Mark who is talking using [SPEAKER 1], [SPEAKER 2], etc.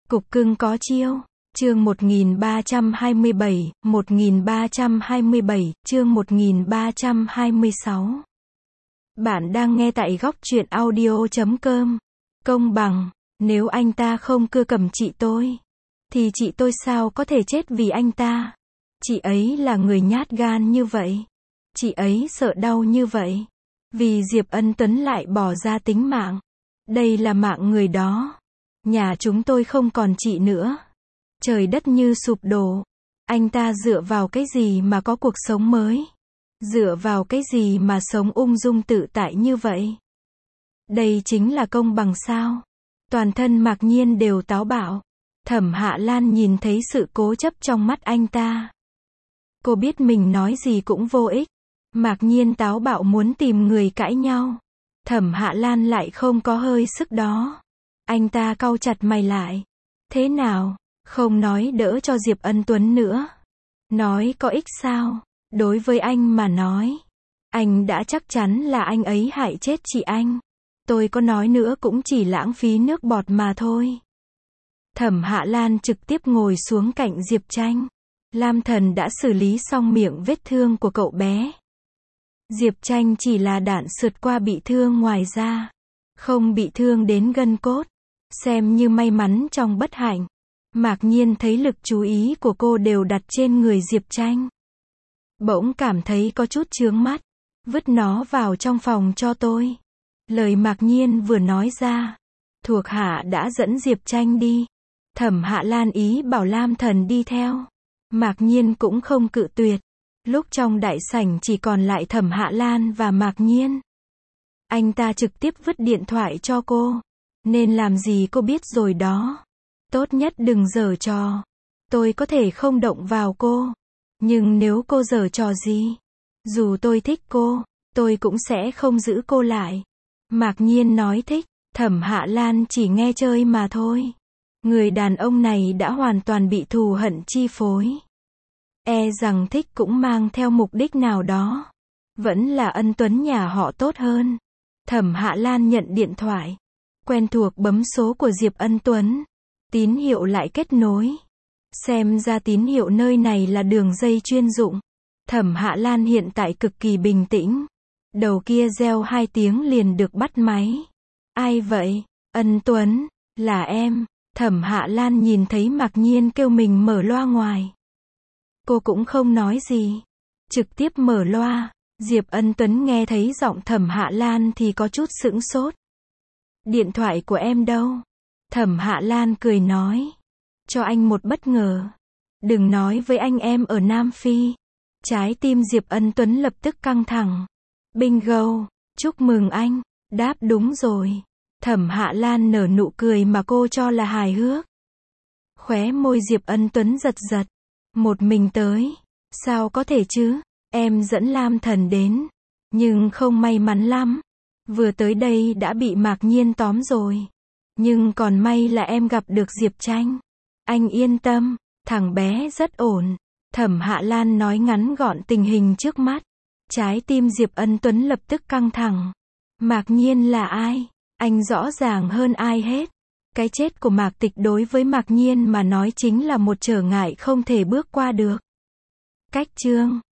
[SPEAKER 1] Cục cưng có chiêu. Chương 1327, chương 1326. Bạn đang nghe tại góc truyện audio.com. Công bằng, nếu anh ta không cưa cầm chị tôi, thì chị tôi sao có thể chết vì anh ta? Chị ấy là người nhát gan như vậy. Chị ấy sợ đau như vậy. Vì Diệp Ân Tuấn lại bỏ ra tính mạng. Đây là mạng người đó. Nhà chúng tôi không còn chị nữa. Trời đất như sụp đổ. Anh ta dựa vào cái gì mà có cuộc sống mới? Dựa vào cái gì mà sống ung dung tự tại như vậy? Đây chính là công bằng sao? Toàn thân Mạc Nhiên đều táo bạo. Thẩm Hạ Lan nhìn thấy sự cố chấp trong mắt anh ta. Cô biết mình nói gì cũng vô ích. Mạc Nhiên táo bạo muốn tìm người cãi nhau. Thẩm Hạ Lan lại không có hơi sức đó. Anh ta cau chặt mày lại. Thế nào? Không nói đỡ cho Diệp Ân Tuấn nữa. Nói có ích sao? Đối với anh mà nói, anh đã chắc chắn là anh ấy hại chết chị anh. Tôi có nói nữa cũng chỉ lãng phí nước bọt mà thôi. Thẩm Hạ Lan trực tiếp ngồi xuống cạnh Diệp Tranh. Lam Thần đã xử lý xong miệng vết thương của cậu bé. Diệp Tranh chỉ là đạn sượt qua bị thương ngoài da, không bị thương đến gân cốt. Xem như may mắn trong bất hạnh. Mạc Nhiên thấy lực chú ý của cô đều đặt trên người Diệp Tranh. Bỗng cảm thấy có chút chướng mắt. Vứt nó vào trong phòng cho tôi. Lời Mạc Nhiên vừa nói ra, thuộc hạ đã dẫn Diệp Tranh đi. Thẩm Hạ Lan ý bảo Lam Thần đi theo. Mạc Nhiên cũng không cự tuyệt. Lúc trong đại sảnh chỉ còn lại Thẩm Hạ Lan và Mạc Nhiên. Anh ta trực tiếp vứt điện thoại cho cô. Nên làm gì cô biết rồi đó. Tốt nhất đừng giở trò. Tôi có thể không động vào cô. Nhưng nếu cô giở trò gì, dù tôi thích cô, tôi cũng sẽ không giữ cô lại. Mạc Nhiên nói thích. Thẩm Hạ Lan chỉ nghe chơi mà thôi. Người đàn ông này đã hoàn toàn bị thù hận chi phối. E rằng thích cũng mang theo mục đích nào đó. Vẫn là Ân Tuấn nhà họ tốt hơn. Thẩm Hạ Lan nhận điện thoại. Quen thuộc bấm số của Diệp Ân Tuấn. Tín hiệu lại kết nối. Xem ra tín hiệu nơi này là đường dây chuyên dụng. Thẩm Hạ Lan hiện tại cực kỳ bình tĩnh. Đầu kia reo 2 tiếng liền được bắt máy. Ai vậy? Ân Tuấn, là em. Thẩm Hạ Lan nhìn thấy Mạc Nhiên kêu mình mở loa ngoài. Cô cũng không nói gì. Trực tiếp mở loa. Diệp Ân Tuấn nghe thấy giọng Thẩm Hạ Lan thì có chút sững sốt. Điện thoại của em đâu? Thẩm Hạ Lan cười nói. Cho anh một bất ngờ. Đừng nói với anh em ở Nam Phi. Trái tim Diệp Ân Tuấn lập tức căng thẳng. Bingo, chúc mừng anh. Đáp đúng rồi. Thẩm Hạ Lan nở nụ cười mà cô cho là hài hước. Khóe môi Diệp Ân Tuấn giật giật. Một mình tới. Sao có thể chứ? Em dẫn Lam Thần đến. Nhưng không may mắn lắm. Vừa tới đây đã bị Mạc Nhiên tóm rồi. Nhưng còn may là em gặp được Diệp Tranh. Anh yên tâm, thằng bé rất ổn. Thẩm Hạ Lan nói ngắn gọn tình hình trước mắt. Trái tim Diệp Ân Tuấn lập tức căng thẳng. Mạc Nhiên là ai? Anh rõ ràng hơn ai hết. Cái chết của Mạc Tịch đối với Mạc Nhiên mà nói chính là một trở ngại không thể bước qua được. Cách chương